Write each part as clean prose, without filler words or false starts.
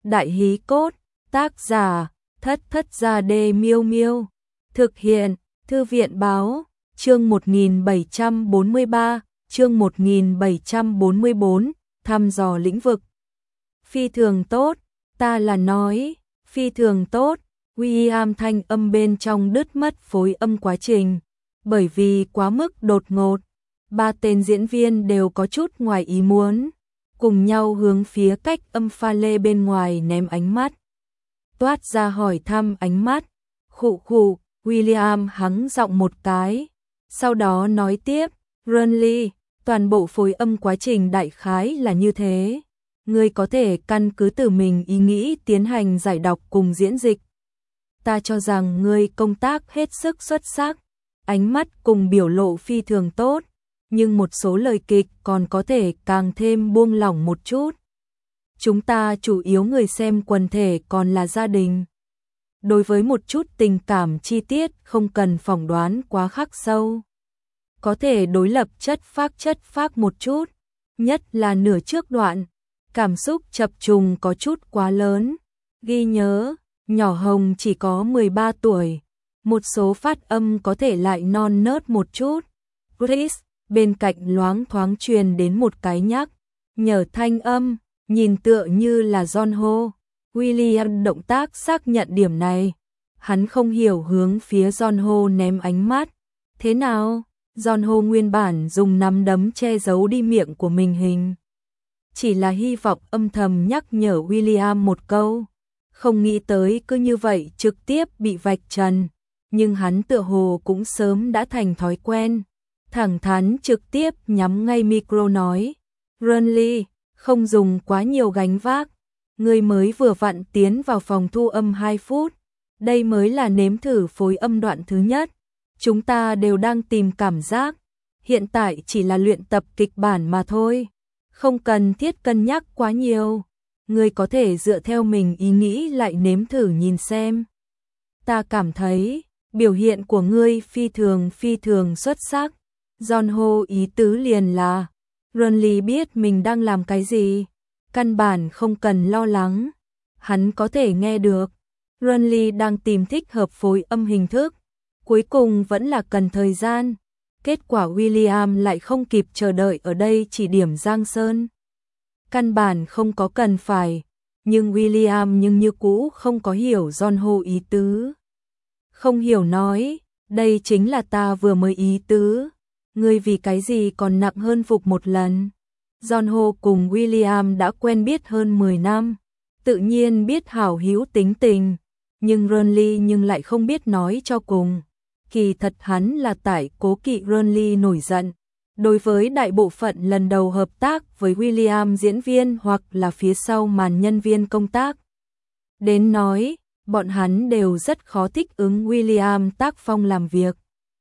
Đại hí cốt, tác giả, Thất Thất Gia Đê Miêu Miêu. Thực hiện, Thư viện báo, chương 1743, chương 1744, thăm dò lĩnh vực. Phi thường tốt, ta là nói, phi thường tốt, William thanh âm bên trong đứt mất phối âm quá trình, bởi vì quá mức đột ngột. Ba tên diễn viên đều có chút ngoài ý muốn, cùng nhau hướng phía cách âm pha lê bên ngoài ném ánh mắt. Toát ra hỏi thăm ánh mắt, khụ khụ, William hắng giọng một cái, sau đó nói tiếp, Runley, toàn bộ phối âm quá trình đại khái là như thế. Ngươi có thể căn cứ từ mình ý nghĩ tiến hành giải đọc cùng diễn dịch. Ta cho rằng ngươi công tác hết sức xuất sắc, ánh mắt cùng biểu lộ phi thường tốt, nhưng một số lời kịch còn có thể càng thêm buông lỏng một chút. Chúng ta chủ yếu người xem quần thể còn là gia đình. Đối với một chút tình cảm chi tiết không cần phỏng đoán quá khắc sâu. Có thể đối lập chất phác một chút, nhất là nửa trước đoạn. Cảm xúc chập trùng có chút quá lớn. Ghi nhớ, nhỏ Hồng chỉ có 13 tuổi. Một số phát âm có thể lại non nớt một chút. Chris, bên cạnh loáng thoáng truyền đến một cái nhắc nhở thanh âm, nhìn tựa như là John Ho. William động tác xác nhận điểm này. Hắn không hiểu hướng phía John Ho ném ánh mắt. Thế nào? John Ho nguyên bản dùng nắm đấm che giấu đi miệng của mình hình. Chỉ là hy vọng âm thầm nhắc nhở William một câu. Không nghĩ tới cứ như vậy trực tiếp bị vạch trần. Nhưng hắn tựa hồ cũng sớm đã thành thói quen. Thẳng thắn trực tiếp nhắm ngay micro nói. Runley, không dùng quá nhiều gánh vác. Người mới vừa vặn tiến vào phòng thu âm 2 phút. Đây mới là nếm thử phối âm đoạn thứ nhất. Chúng ta đều đang tìm cảm giác. Hiện tại chỉ là luyện tập kịch bản mà thôi. Không cần thiết cân nhắc quá nhiều. Người có thể dựa theo mình ý nghĩ lại nếm thử nhìn xem. Ta cảm thấy biểu hiện của ngươi phi thường xuất sắc. John Ho ý tứ liền là Runley biết mình đang làm cái gì. Căn bản không cần lo lắng. Hắn có thể nghe được. Runley đang tìm thích hợp phối âm hình thức. Cuối cùng vẫn là cần thời gian. Kết quả William lại không kịp chờ đợi ở đây chỉ điểm Giang Sơn. Căn bản không có cần phải. Nhưng William như cũ không có hiểu John Ho ý tứ. Không hiểu nói, đây chính là ta vừa mới ý tứ. Ngươi vì cái gì còn nặng hơn phục một lần. John Ho cùng William đã quen biết hơn 10 năm. Tự nhiên biết hảo hữu tính tình. Nhưng Runley lại không biết nói cho cùng. Kỳ thật hắn là tại cố kỵ Runley nổi giận. Đối với đại bộ phận lần đầu hợp tác với William diễn viên hoặc là phía sau màn nhân viên công tác. Đến nói, bọn hắn đều rất khó thích ứng William tác phong làm việc.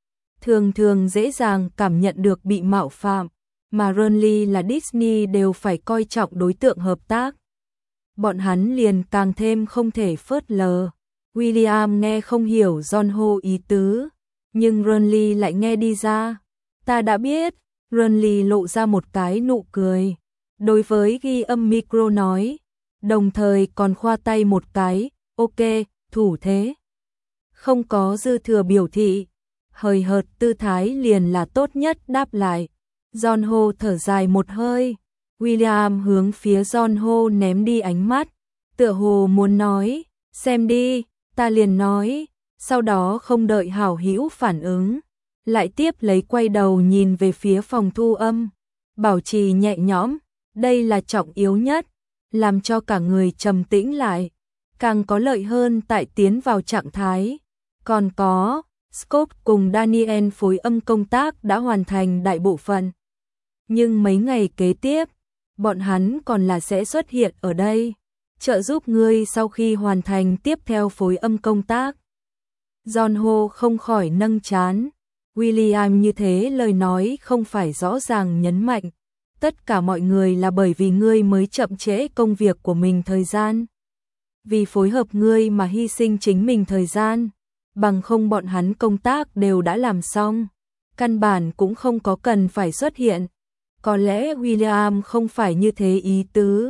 Thường dễ dàng cảm nhận được bị mạo phạm, mà Runley là Disney đều phải coi trọng đối tượng hợp tác. Bọn hắn liền càng thêm không thể phớt lờ. William nghe không hiểu John Ho ý tứ, nhưng Runley lại nghe đi ra. Ta đã biết, Runley lộ ra một cái nụ cười. Đối với ghi âm micro nói, đồng thời còn khoa tay một cái, ok, thủ thế. Không có dư thừa biểu thị, hời hợt tư thái liền là tốt nhất đáp lại. John Ho thở dài một hơi. William hướng phía John Ho ném đi ánh mắt, tựa hồ muốn nói, xem đi, ta liền nói, sau đó không đợi hảo hữu phản ứng, lại tiếp lấy quay đầu nhìn về phía phòng thu âm, bảo trì nhẹ nhõm, đây là trọng yếu nhất, làm cho cả người trầm tĩnh lại, càng có lợi hơn tại tiến vào trạng thái. Còn có, Scott cùng Daniel phối âm công tác đã hoàn thành đại bộ phận. Nhưng mấy ngày kế tiếp, bọn hắn còn là sẽ xuất hiện ở đây, trợ giúp ngươi sau khi hoàn thành tiếp theo phối âm công tác. John Ho không khỏi nâng trán. William như thế lời nói không phải rõ ràng nhấn mạnh. Tất cả mọi người là bởi vì ngươi mới chậm trễ công việc của mình thời gian. Vì phối hợp ngươi mà hy sinh chính mình thời gian. Bằng không bọn hắn công tác đều đã làm xong. Căn bản cũng không có cần phải xuất hiện. Có lẽ William không phải như thế ý tứ.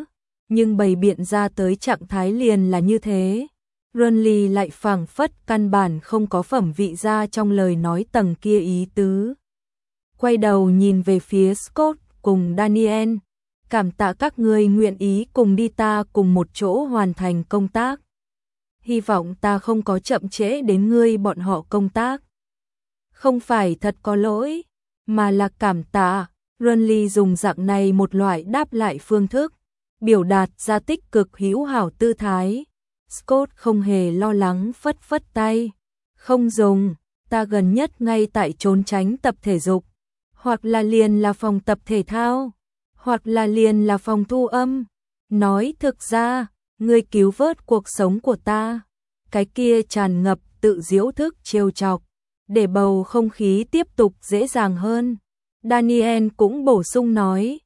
nhưng bày biện ra tới trạng thái liền là như thế. Renly lại phảng phất căn bản không có phẩm vị ra trong lời nói tầng kia ý tứ. Quay đầu nhìn về phía Scott cùng Daniel, cảm tạ các ngươi nguyện ý cùng đi ta cùng một chỗ hoàn thành công tác. Hy vọng ta không có chậm trễ đến ngươi bọn họ công tác. Không phải thật có lỗi, mà là cảm tạ. Renly dùng dạng này một loại đáp lại phương thức, biểu đạt ra tích cực hữu hảo tư thái. Scott không hề lo lắng phất phất tay. Không dùng, ta gần nhất ngay tại trốn tránh tập thể dục, hoặc là liền là phòng tập thể thao, hoặc là liền là phòng thu âm. Nói thực ra, ngươi cứu vớt cuộc sống của ta. Cái kia tràn ngập tự giễu thức trêu chọc, để bầu không khí tiếp tục dễ dàng hơn. Daniel cũng bổ sung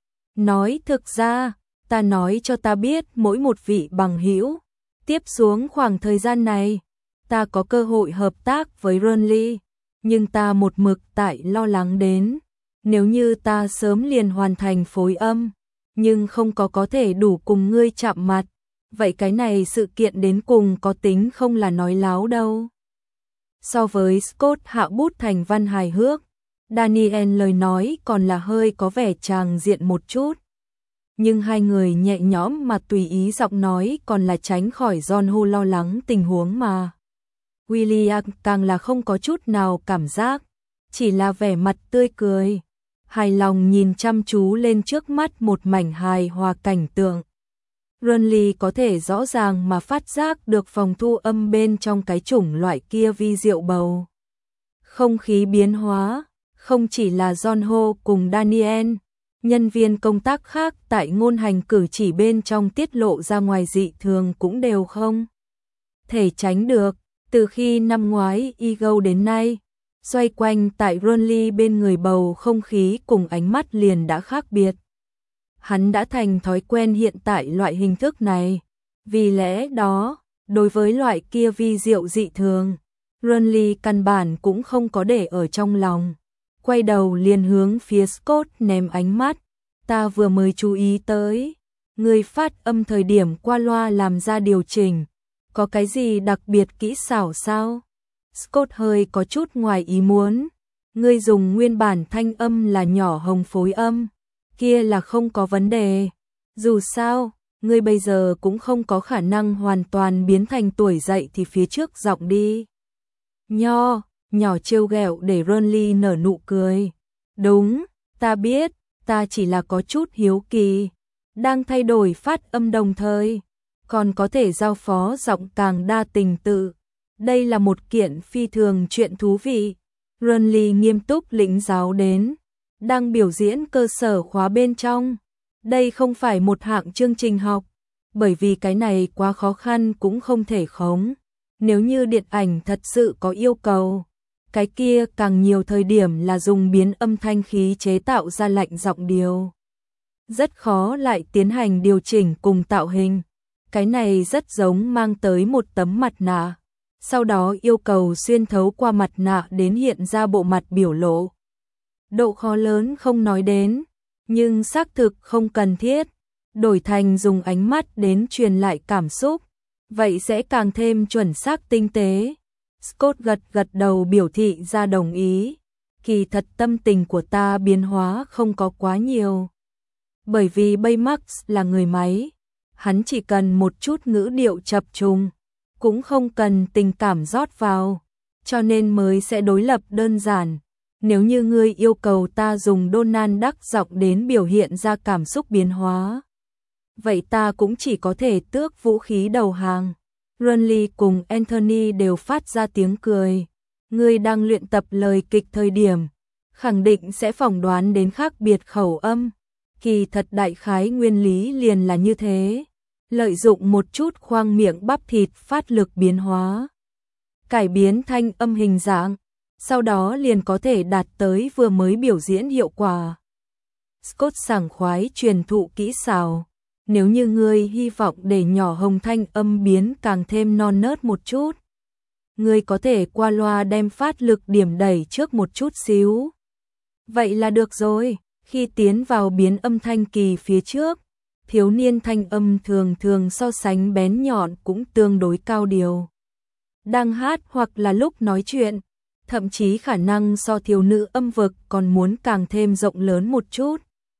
nói thực ra, ta nói cho ta biết mỗi một vị bằng hữu. Tiếp xuống khoảng thời gian này, ta có cơ hội hợp tác với Renly, nhưng ta một mực tại lo lắng đến. Nếu như ta sớm liền hoàn thành phối âm, nhưng không có thể đủ cùng ngươi chạm mặt, vậy cái này sự kiện đến cùng có tính không là nói láo đâu. So với Scott hạ bút thành văn hài hước, Daniel lời nói còn là hơi có vẻ tràng diện một chút. Nhưng hai người nhẹ nhõm mà tùy ý giọng nói còn là tránh khỏi John Ho lo lắng tình huống mà. William càng là không có chút nào cảm giác, chỉ là vẻ mặt tươi cười, hài lòng nhìn chăm chú lên trước mắt một mảnh hài hòa cảnh tượng. Renly có thể rõ ràng mà phát giác được phòng thu âm bên trong cái chủng loại kia vi diệu bầu. Không khí biến hóa, không chỉ là John Ho cùng Daniel, nhân viên công tác khác tại ngôn hành cử chỉ bên trong tiết lộ ra ngoài dị thường cũng đều không thể tránh được. Từ khi năm ngoái Ego đến nay, xoay quanh tại Renly bên người bầu không khí cùng ánh mắt liền đã khác biệt. Hắn đã thành thói quen hiện tại loại hình thức này. Vì lẽ đó, đối với loại kia vi diệu dị thường, Renly căn bản cũng không có để ở trong lòng. Quay đầu liền hướng phía Scott ném ánh mắt. Ta vừa mới chú ý tới, người phát âm thời điểm qua loa làm ra điều chỉnh. Có cái gì đặc biệt kỹ xảo sao? Scott hơi có chút ngoài ý muốn. Ngươi dùng nguyên bản thanh âm là nhỏ hồng phối âm, kia là không có vấn đề. Dù sao, ngươi bây giờ cũng không có khả năng hoàn toàn biến thành tuổi dậy thì phía trước giọng đi. Nhỏ trêu ghẹo để Renly nở nụ cười. Đúng, ta biết, ta chỉ là có chút hiếu kỳ. Đang thay đổi phát âm đồng thời, còn có thể giao phó giọng càng đa tình tự. Đây là một kiện phi thường chuyện thú vị. Renly nghiêm túc lĩnh giáo đến. Đang biểu diễn cơ sở khóa bên trong. Đây không phải một hạng chương trình học, bởi vì cái này quá khó khăn cũng không thể khống. Nếu như điện ảnh thật sự có yêu cầu, cái kia càng nhiều thời điểm là dùng biến âm thanh khí chế tạo ra lạnh giọng điều. Rất khó lại tiến hành điều chỉnh cùng tạo hình. Cái này rất giống mang tới một tấm mặt nạ, sau đó yêu cầu xuyên thấu qua mặt nạ đến hiện ra bộ mặt biểu lộ. Độ khó lớn không nói đến, nhưng xác thực không cần thiết. Đổi thành dùng ánh mắt đến truyền lại cảm xúc, vậy sẽ càng thêm chuẩn xác tinh tế. Scott gật đầu biểu thị ra đồng ý. Kỳ thật tâm tình của ta biến hóa không có quá nhiều. Bởi vì Baymax là người máy, hắn chỉ cần một chút ngữ điệu chập trùng, cũng không cần tình cảm rót vào, cho nên mới sẽ đối lập đơn giản. Nếu như ngươi yêu cầu ta dùng Donald Duck giọng đến biểu hiện ra cảm xúc biến hóa, vậy ta cũng chỉ có thể tước vũ khí đầu hàng. Renly cùng Anthony đều phát ra tiếng cười. Ngươi đang luyện tập lời kịch thời điểm, khẳng định sẽ phỏng đoán đến khác biệt khẩu âm. Kỳ thật đại khái nguyên lý liền là như thế. Lợi dụng một chút khoang miệng bắp thịt phát lực biến hóa, cải biến thanh âm hình dạng, sau đó liền có thể đạt tới vừa mới biểu diễn hiệu quả. Scott sảng khoái truyền thụ kỹ xảo. Nếu như ngươi hy vọng để nhỏ hồng thanh âm biến càng thêm non nớt một chút, ngươi có thể qua loa đem phát lực điểm đẩy trước một chút xíu. Vậy là được rồi, khi tiến vào biến âm thanh kỳ phía trước, thiếu niên thanh âm thường thường so sánh bén nhọn cũng tương đối cao điều. Đang hát hoặc là lúc nói chuyện, thậm chí khả năng so thiếu nữ âm vực còn muốn càng thêm rộng lớn một chút.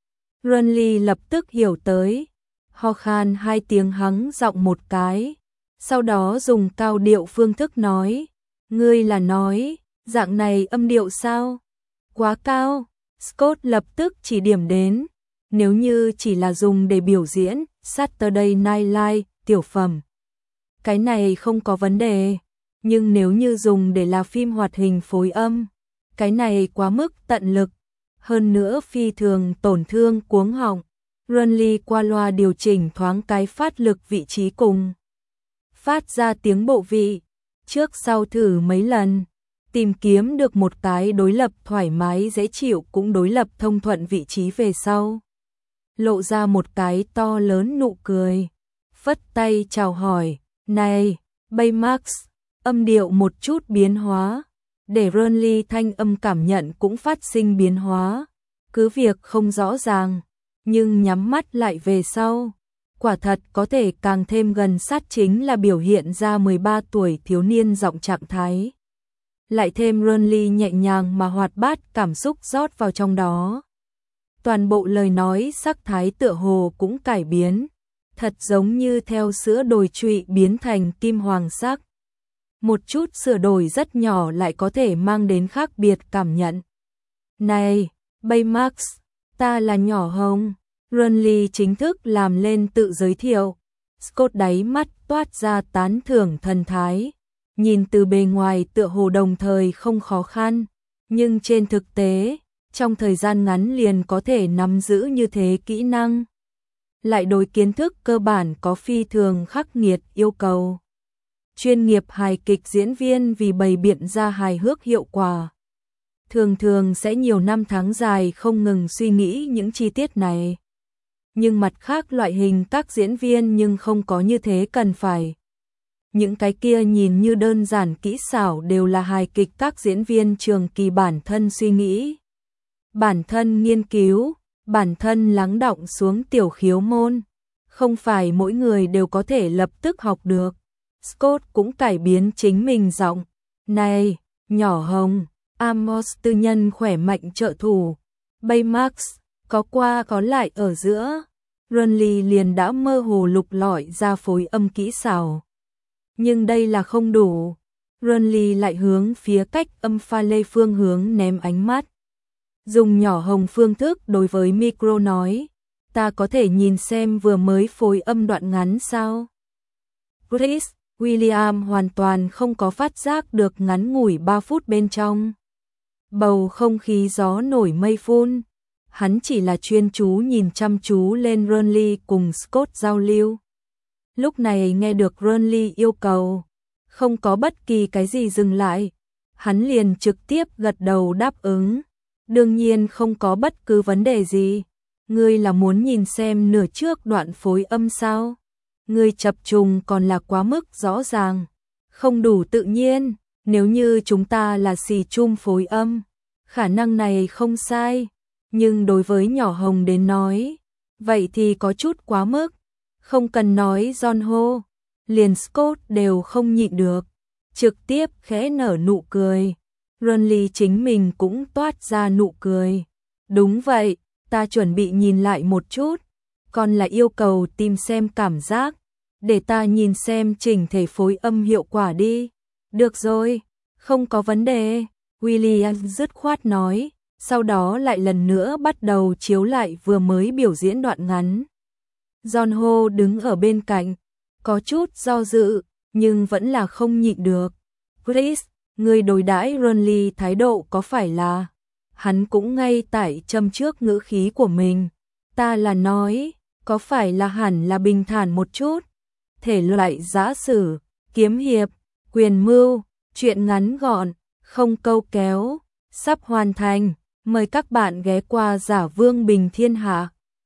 Renly lập tức hiểu tới, ho khan 2 tiếng hắng giọng một cái, sau đó dùng cao điệu phương thức nói, ngươi là nói, dạng này âm điệu sao? Quá cao, Scott lập tức chỉ điểm đến, nếu như chỉ là dùng để biểu diễn, Saturday Night Live, tiểu phẩm. Cái này không có vấn đề, nhưng nếu như dùng để là phim hoạt hình phối âm, cái này quá mức tận lực, hơn nữa phi thường tổn thương cuống họng. Renly qua loa điều chỉnh thoáng cái phát lực vị trí cùng. Phát ra tiếng bộ vị, trước sau thử mấy lần, tìm kiếm được một cái đối lập thoải mái dễ chịu cũng đối lập thông thuận vị trí về sau. Lộ ra một cái to lớn nụ cười, phất tay chào hỏi, này, Baymax, âm điệu một chút biến hóa, để Renly thanh âm cảm nhận cũng phát sinh biến hóa, cứ việc không rõ ràng, nhưng nhắm mắt lại về sau. Quả thật có thể càng thêm gần sát chính là biểu hiện ra 13 tuổi thiếu niên giọng trạng thái. Lại thêm Renly nhẹ nhàng mà hoạt bát cảm xúc rót vào trong đó. Toàn bộ lời nói sắc thái tựa hồ cũng cải biến, thật giống như theo sữa đồi trụy biến thành kim hoàng sắc. Một chút sửa đổi rất nhỏ lại có thể mang đến khác biệt cảm nhận. Này, Baymax, ta là Nhỏ Hồng. Renly chính thức làm lên tự giới thiệu. Scott đáy mắt toát ra tán thưởng thần thái. Nhìn từ bề ngoài tựa hồ đồng thời không khó khăn, nhưng trên thực tế, trong thời gian ngắn liền có thể nắm giữ như thế kỹ năng. Lại đối kiến thức cơ bản có phi thường khắc nghiệt yêu cầu. Chuyên nghiệp hài kịch diễn viên vì bày biện ra hài hước hiệu quả. Thường thường sẽ nhiều năm tháng dài không ngừng suy nghĩ những chi tiết này. Nhưng mặt khác loại hình các diễn viên nhưng không có như thế cần phải. Những cái kia nhìn như đơn giản kỹ xảo đều là hài kịch các diễn viên trường kỳ bản thân suy nghĩ. Bản thân nghiên cứu, bản thân lắng đọng xuống tiểu khiếu môn. Không phải mỗi người đều có thể lập tức học được. Scott cũng cải biến chính mình giọng. Này, Nhỏ Hồng, Amos tư nhân khỏe mạnh trợ thủ. Baymax, có qua có lại ở giữa. Renly liền đã mơ hồ lục lọi ra phối âm kỹ xảo. Nhưng đây là không đủ. Renly lại hướng phía cách âm pha lê phương hướng ném ánh mắt. Dùng Nhỏ Hồng phương thức đối với micro nói. Ta có thể nhìn xem vừa mới phối âm đoạn ngắn sao? Chris William hoàn toàn không có phát giác được ngắn ngủi 3 phút bên trong. Bầu không khí gió nổi mây phun. Hắn chỉ là chuyên chú nhìn chăm chú lên Renly cùng Scott giao lưu. Lúc này nghe được Renly yêu cầu, không có bất kỳ cái gì dừng lại, hắn liền trực tiếp gật đầu đáp ứng. Đương nhiên không có bất cứ vấn đề gì. Ngươi là muốn nhìn xem nửa trước đoạn phối âm sao? Ngươi chập trùng còn là quá mức rõ ràng, không đủ tự nhiên. Nếu như chúng ta là xì chung phối âm, khả năng này không sai. Nhưng đối với Nhỏ Hồng đến nói, vậy thì có chút quá mức. Không cần nói John Ho, liền Scott đều không nhịn được, trực tiếp khẽ nở nụ cười. Renly chính mình cũng toát ra nụ cười. Đúng vậy, ta chuẩn bị nhìn lại một chút, còn là yêu cầu tìm xem cảm giác, để ta nhìn xem chỉnh thể phối âm hiệu quả đi. Được rồi, không có vấn đề, William dứt khoát nói. Sau đó lại lần nữa bắt đầu chiếu lại vừa mới biểu diễn đoạn ngắn. John Ho đứng ở bên cạnh, có chút do dự, nhưng vẫn là không nhịn được. Chris, người đối đãi Renly thái độ có phải là... Hắn cũng ngay tại châm trước ngữ khí của mình. Ta là nói, có phải là hẳn là bình thản một chút? Thể loại giã sử, kiếm hiệp, quyền mưu, chuyện ngắn gọn, không câu kéo, sắp hoàn thành. Mời các bạn ghé qua Giả Vương Bình Thiên Hạ.